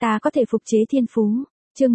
Ta có thể phục chế thiên phú. Chương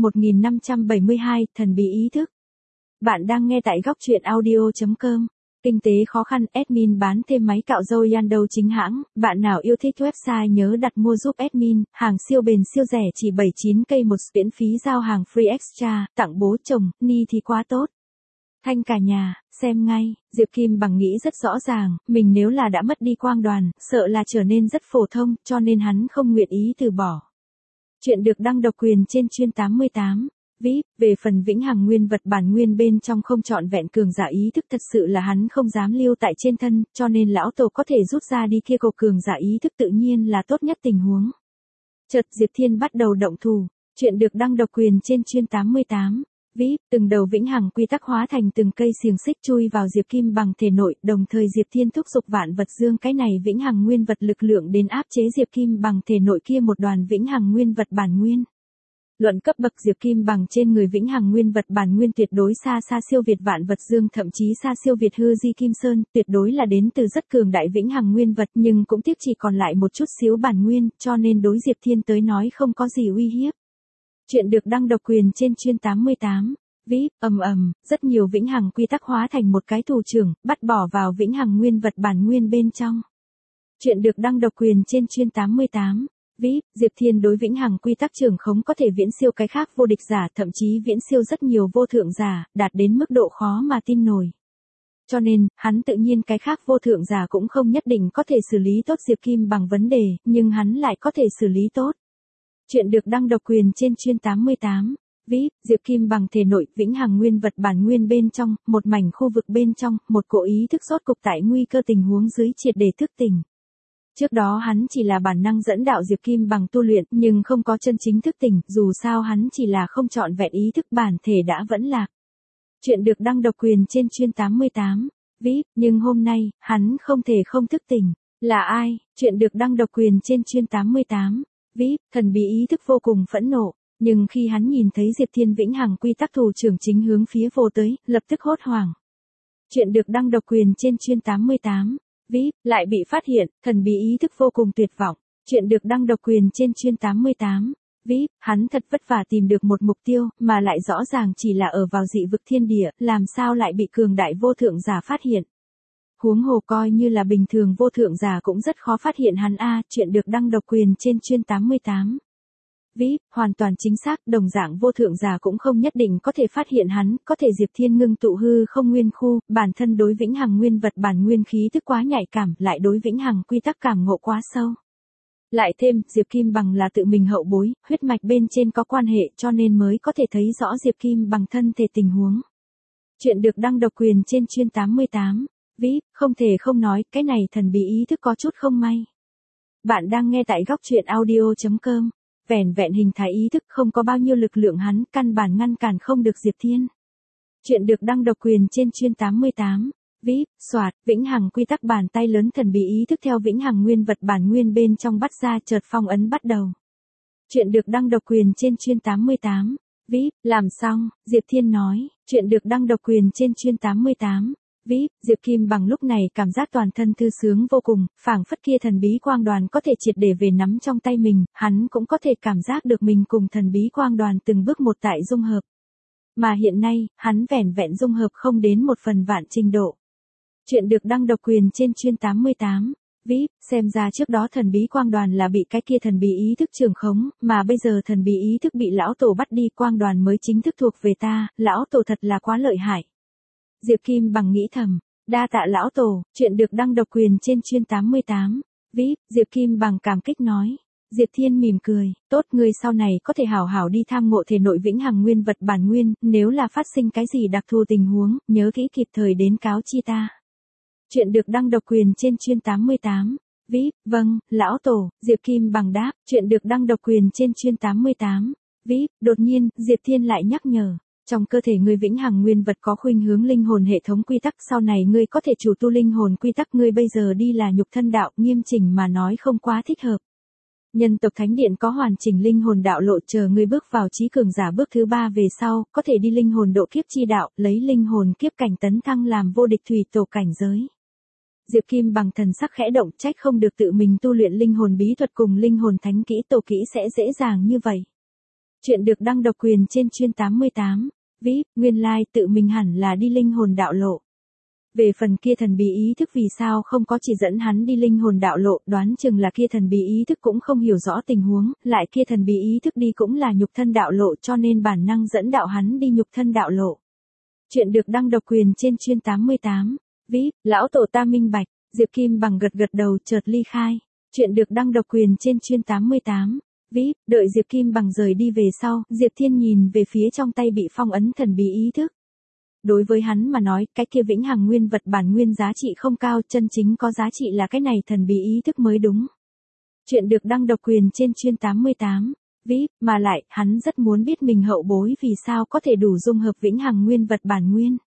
1572, thần bí ý thức. Bạn đang nghe tại góc truyện audio.com. Kinh tế khó khăn, admin bán thêm máy cạo râu Yando chính hãng. Bạn nào yêu thích website nhớ đặt mua giúp admin. Hàng siêu bền siêu rẻ chỉ 79k một, miễn phí giao hàng free extra. Tặng bố chồng, ni thì quá tốt. Thanh cả nhà, xem ngay. Diệp Kim Bằng nghĩ rất rõ ràng, mình nếu là đã mất đi quang đoàn, sợ là trở nên rất phổ thông, cho nên hắn không nguyện ý từ bỏ. Chuyện được đăng độc quyền trên chuyên 88. VIP, về phần vĩnh hằng nguyên vật bản nguyên bên trong không trọn vẹn cường giả ý thức, thật sự là hắn không dám lưu tại trên thân, cho nên lão tổ có thể rút ra đi kia cầu cường giả ý thức tự nhiên là tốt nhất tình huống. Chợt Diệp Thiên bắt đầu động thủ. Chuyện được đăng độc quyền trên chuyên 88. VIP, từng đầu vĩnh hằng quy tắc hóa thành từng cây xiềng xích chui vào Diệp Kim Bằng thể nội, đồng thời Diệp Thiên thúc giục vạn vật dương cái này vĩnh hằng nguyên vật lực lượng đến áp chế Diệp Kim Bằng thể nội kia một đoàn vĩnh hằng nguyên vật bản nguyên. Luận cấp bậc, Diệp Kim Bằng trên người vĩnh hằng nguyên vật bản nguyên tuyệt đối xa xa siêu việt vạn vật dương, thậm chí xa siêu việt hư di kim sơn, tuyệt đối là đến từ rất cường đại vĩnh hằng nguyên vật, nhưng cũng tiếc chỉ còn lại một chút xíu bản nguyên, cho nên đối Diệp Thiên tới nói không có gì uy hiếp. Chuyện được đăng độc quyền trên chuyên 88. VIP, rất nhiều vĩnh hằng quy tắc hóa thành một cái thủ trưởng, bắt bỏ vào vĩnh hằng nguyên vật bản nguyên bên trong. Chuyện được đăng độc quyền trên chuyên 88. VIP, Diệp Thiên đối vĩnh hằng quy tắc trưởng khống có thể viễn siêu cái khác vô địch giả, thậm chí viễn siêu rất nhiều vô thượng giả, đạt đến mức độ khó mà tin nổi. Cho nên, hắn tự nhiên cái khác vô thượng giả cũng không nhất định có thể xử lý tốt Diệp Kim Bằng vấn đề, nhưng hắn lại có thể xử lý tốt. Chuyện được đăng độc quyền trên chuyên 88. VIP, Diệp Kim Bằng thể nội, vĩnh hằng nguyên vật bản nguyên bên trong, một mảnh khu vực bên trong, một cỗ ý thức rốt cục tại nguy cơ tình huống dưới triệt để thức tỉnh. Trước đó hắn chỉ là bản năng dẫn đạo Diệp Kim Bằng tu luyện, nhưng không có chân chính thức tỉnh, dù sao hắn chỉ là không trọn vẹn ý thức bản thể đã vẫn lạc. Chuyện được đăng độc quyền trên chuyên 88. VIP, nhưng hôm nay, hắn không thể không thức tỉnh. Là ai? Chuyện được đăng độc quyền trên chuyên 88. VIP, thần bí ý thức vô cùng phẫn nộ, nhưng khi hắn nhìn thấy Diệp Thiên vĩnh hằng quy tắc thủ trưởng chính hướng phía vô tới, lập tức hốt hoảng. Chuyện được đăng độc quyền trên chuyên 88. VIP, lại bị phát hiện, thần bí ý thức vô cùng tuyệt vọng. Chuyện được đăng độc quyền trên chuyên 88. VIP, hắn thật vất vả tìm được một mục tiêu, mà lại rõ ràng chỉ là ở vào dị vực thiên địa, làm sao lại bị cường đại vô thượng giả phát hiện. Huống hồ coi như là bình thường vô thượng giả cũng rất khó phát hiện hắn a. Chuyện được đăng độc quyền trên chuyên 88. VIP, hoàn toàn chính xác, đồng dạng vô thượng giả cũng không nhất định có thể phát hiện hắn, có thể Diệp Thiên ngưng tụ hư không nguyên khu, bản thân đối vĩnh hằng nguyên vật bản nguyên khí tức quá nhạy cảm, lại đối vĩnh hằng quy tắc cảm ngộ quá sâu. Lại thêm, Diệp Kim Bằng là tự mình hậu bối, huyết mạch bên trên có quan hệ, cho nên mới có thể thấy rõ Diệp Kim Bằng thân thể tình huống. Chuyện được đăng độc quyền trên chuyên 88. VIP, không thể không nói, cái này thần bí ý thức có chút không may. Bạn đang nghe tại góc truyện audio.com. Vẻn vẹn hình thái ý thức không có bao nhiêu lực lượng, hắn căn bản ngăn cản không được Diệp Thiên. Chuyện được đăng độc quyền trên chuyên 88. VIP, soạt, vĩnh hằng quy tắc bàn tay lớn thần bí ý thức theo vĩnh hằng nguyên vật bản nguyên bên trong bắt ra, chợt phong ấn bắt đầu. Chuyện được đăng độc quyền trên chuyên 88. VIP, làm xong, Diệp Thiên nói. Chuyện được đăng độc quyền trên chuyên 88. VIP, Diệp Kim Bằng lúc này cảm giác toàn thân thư sướng vô cùng, phảng phất kia thần bí quang đoàn có thể triệt để về nắm trong tay mình, hắn cũng có thể cảm giác được mình cùng thần bí quang đoàn từng bước một tại dung hợp. Mà hiện nay, hắn vẻn vẹn dung hợp không đến 1/1000 trình độ. Chuyện được đăng độc quyền trên chuyên 88. VIP, xem ra trước đó thần bí quang đoàn là bị cái kia thần bí ý thức trưởng khống, mà bây giờ thần bí ý thức bị lão tổ bắt đi, quang đoàn mới chính thức thuộc về ta, lão tổ thật là quá lợi hại. Diệp Kim Bằng nghĩ thầm, đa tạ lão tổ. Chuyện được đăng độc quyền trên chuyên 88. VIP, Diệp Kim Bằng cảm kích nói. Diệp Thiên mỉm cười, tốt, ngươi sau này có thể hảo hảo đi tham ngộ thể nội vĩnh hằng nguyên vật bản nguyên, nếu là phát sinh cái gì đặc thù tình huống, nhớ kỹ kịp thời đến cáo chi ta. Chuyện được đăng độc quyền trên chuyên 88. VIP, vâng, lão tổ. Diệp Kim Bằng đáp. Chuyện được đăng độc quyền trên chuyên 88. VIP, đột nhiên, Diệp Thiên lại nhắc nhở. Trong cơ thể ngươi vĩnh hằng nguyên vật có khuynh hướng linh hồn hệ thống quy tắc, sau này ngươi có thể chủ tu linh hồn quy tắc, ngươi bây giờ đi là nhục thân đạo, nghiêm chỉnh mà nói không quá thích hợp. Nhân tộc Thánh Điện có hoàn chỉnh linh hồn đạo lộ, chờ ngươi bước vào trí cường giả bước thứ 3 về sau, có thể đi linh hồn độ kiếp chi đạo, lấy linh hồn kiếp cảnh tấn thăng làm vô địch thủy tổ cảnh giới. Diệp Kim Bằng thần sắc khẽ động, trách không được tự mình tu luyện linh hồn bí thuật cùng linh hồn thánh kỹ tổ kỹ sẽ dễ dàng như vậy. Chuyện được đăng độc quyền trên chuyên 88. VIP, nguyên lai tự mình hẳn là đi linh hồn đạo lộ. Về phần kia thần bí ý thức vì sao không có chỉ dẫn hắn đi linh hồn đạo lộ, đoán chừng là kia thần bí ý thức cũng không hiểu rõ tình huống, lại kia thần bí ý thức đi cũng là nhục thân đạo lộ cho nên bản năng dẫn đạo hắn đi nhục thân đạo lộ. Chuyện được đăng độc quyền trên chuyên 88. VIP, lão tổ ta minh bạch, Diệp Kim Bằng gật gật đầu chợt ly khai. Chuyện được đăng độc quyền trên chuyên 88. VIP, đợi Diệp Kim Bằng rời đi về sau, Diệp Thiên nhìn về phía trong tay bị phong ấn thần bí ý thức. Đối với hắn mà nói, cái kia vĩnh hằng nguyên vật bản nguyên giá trị không cao, chân chính có giá trị là cái này thần bí ý thức mới đúng. Chuyện được đăng độc quyền trên chuyên 88. VIP, mà lại, hắn rất muốn biết mình hậu bối vì sao có thể đủ dung hợp vĩnh hằng nguyên vật bản nguyên.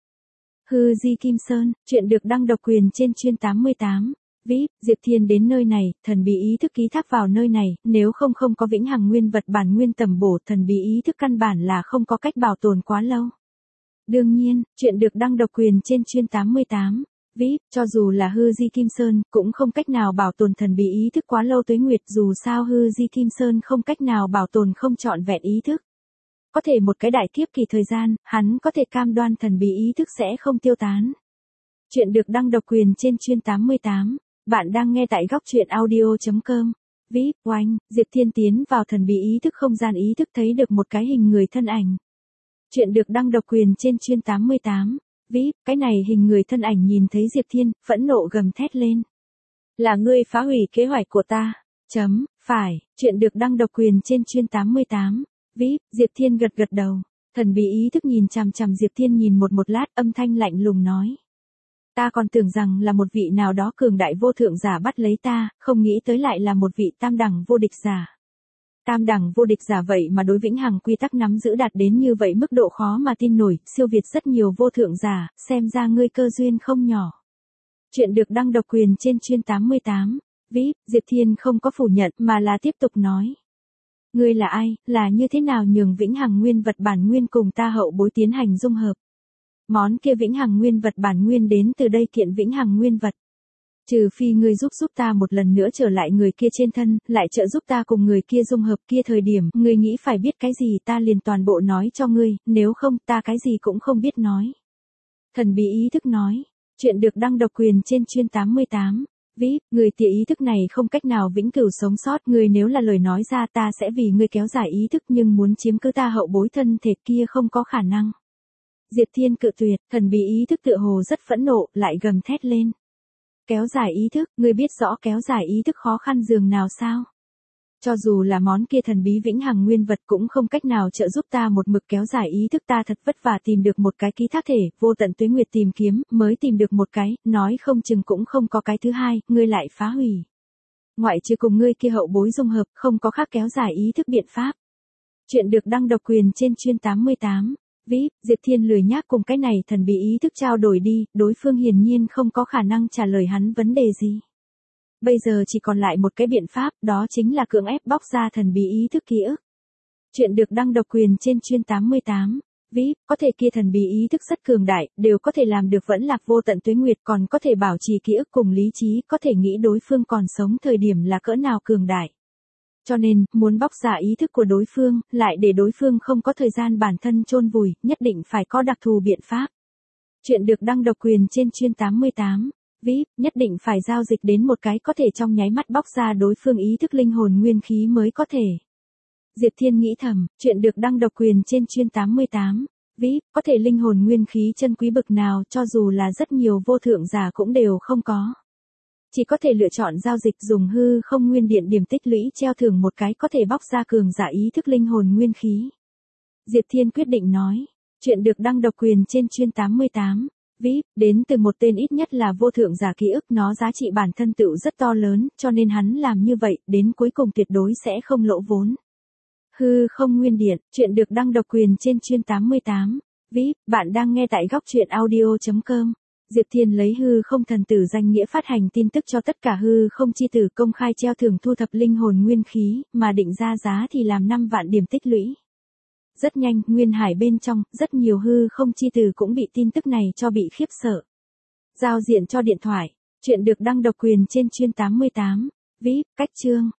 Hư Di Kim Sơn, chuyện được đăng độc quyền trên chuyên 88. VIP, Diệp Thiên đến nơi này, thần bí ý thức ký thác vào nơi này, nếu không có vĩnh hằng nguyên vật bản nguyên tầm bổ, thần bí ý thức căn bản là không có cách bảo tồn quá lâu. Đương nhiên, chuyện được đăng độc quyền trên chuyên 88. VIP, cho dù là hư di Kim Sơn, cũng không cách nào bảo tồn thần bí ý thức quá lâu tuế nguyệt, dù sao hư di Kim Sơn không cách nào bảo tồn không trọn vẹn ý thức. Có thể một cái đại kiếp kỳ thời gian, hắn có thể cam đoan thần bí ý thức sẽ không tiêu tán. Chuyện được đăng độc quyền trên chuyên 88. Bạn đang nghe tại góc truyện audio.com. VIP, oanh, Diệp Thiên tiến vào thần bí ý thức không gian ý thức thấy được một cái hình người thân ảnh. Chuyện được đăng độc quyền trên chuyên 88. VIP, cái này hình người thân ảnh nhìn thấy Diệp Thiên, phẫn nộ gầm thét lên. Là ngươi phá hủy kế hoạch của ta. Phải, chuyện được đăng độc quyền trên chuyên 88. VIP, Diệp Thiên gật gật đầu. Thần bí ý thức nhìn chằm chằm Diệp Thiên nhìn một lát, âm thanh lạnh lùng nói. Ta còn tưởng rằng là một vị nào đó cường đại vô thượng giả bắt lấy ta, không nghĩ tới lại là một vị tam đẳng vô địch giả. Tam đẳng vô địch giả vậy mà đối vĩnh hằng quy tắc nắm giữ đạt đến như vậy mức độ khó mà tin nổi, siêu việt rất nhiều vô thượng giả, xem ra ngươi cơ duyên không nhỏ. Chuyện được đăng độc quyền trên chuyên 88. VIP, Diệp Thiên không có phủ nhận mà là tiếp tục nói. Ngươi là ai, là như thế nào nhường vĩnh hằng nguyên vật bản nguyên cùng ta hậu bối tiến hành dung hợp? Món kia vĩnh hằng nguyên vật bản nguyên đến từ đây kiện vĩnh hằng nguyên vật. Trừ phi ngươi giúp ta một lần nữa trở lại người kia trên thân, lại trợ giúp ta cùng người kia dung hợp kia thời điểm, ngươi nghĩ phải biết cái gì ta liền toàn bộ nói cho ngươi, nếu không ta cái gì cũng không biết nói. Thần bí ý thức nói. Chuyện được đăng độc quyền trên chuyên 88. VIP, người tỉa ý thức này không cách nào vĩnh cửu sống sót, ngươi nếu là lời nói ra ta sẽ vì ngươi kéo dài ý thức nhưng muốn chiếm cứ ta hậu bối thân thể kia không có khả năng. Diệp Thiên cự tuyệt, thần bí ý thức tựa hồ rất phẫn nộ, lại gầm thét lên. Kéo dài ý thức, ngươi biết rõ kéo dài ý thức khó khăn dường nào sao? Cho dù là món kia thần bí vĩnh hằng nguyên vật cũng không cách nào trợ giúp ta một mực kéo dài ý thức, ta thật vất vả tìm được một cái ký thác thể, vô tận tuế nguyệt tìm kiếm, mới tìm được một cái, nói không chừng cũng không có cái thứ hai, ngươi lại phá hủy. Ngoại trừ cùng ngươi kia hậu bối dung hợp, không có khác kéo dài ý thức biện pháp. Chuyện được đăng độc quyền trên chuyên 88. VIP, Diệp Thiên lười nhác cùng cái này thần bí ý thức trao đổi đi, đối phương hiển nhiên không có khả năng trả lời hắn vấn đề gì. Bây giờ chỉ còn lại một cái biện pháp, đó chính là cưỡng ép bóc ra thần bí ý thức ký ức. Chuyện được đăng độc quyền trên chuyên 88. VIP, có thể kia thần bí ý thức rất cường đại, đều có thể làm được vẫn lạc vô tận tuế nguyệt, còn có thể bảo trì ký ức cùng lý trí, có thể nghĩ đối phương còn sống thời điểm là cỡ nào cường đại. Cho nên, muốn bóc ra ý thức của đối phương, lại để đối phương không có thời gian bản thân chôn vùi, nhất định phải có đặc thù biện pháp. Chuyện được đăng độc quyền trên chuyên 88. VIP, nhất định phải giao dịch đến một cái có thể trong nháy mắt bóc ra đối phương ý thức linh hồn nguyên khí mới có thể. Diệp Thiên nghĩ thầm, chuyện được đăng độc quyền trên chuyên 88. VIP, có thể linh hồn nguyên khí chân quý bực nào cho dù là rất nhiều vô thượng giả cũng đều không có. Chỉ có thể lựa chọn giao dịch dùng hư không nguyên điện điểm tích lũy treo thưởng một cái có thể bóc ra cường giả ý thức linh hồn nguyên khí. Diệp Thiên quyết định nói, chuyện được đăng độc quyền trên chuyên 88. VIP, đến từ một tên ít nhất là vô thượng giả ký ức, nó giá trị bản thân tựu rất to lớn, cho nên hắn làm như vậy, đến cuối cùng tuyệt đối sẽ không lỗ vốn. Hư không nguyên điện, chuyện được đăng độc quyền trên chuyên 88. VIP, bạn đang nghe tại góc truyện audio.com. Diệp Thiên lấy hư không thần tử danh nghĩa phát hành tin tức cho tất cả hư không chi tử công khai treo thưởng thu thập linh hồn nguyên khí, mà định ra giá thì làm 5 vạn điểm tích lũy. Rất nhanh, nguyên hải bên trong, rất nhiều hư không chi tử cũng bị tin tức này cho bị khiếp sợ. Giao diện cho điện thoại. Chuyện được đăng độc quyền trên chuyên 88. VIP, cách chương.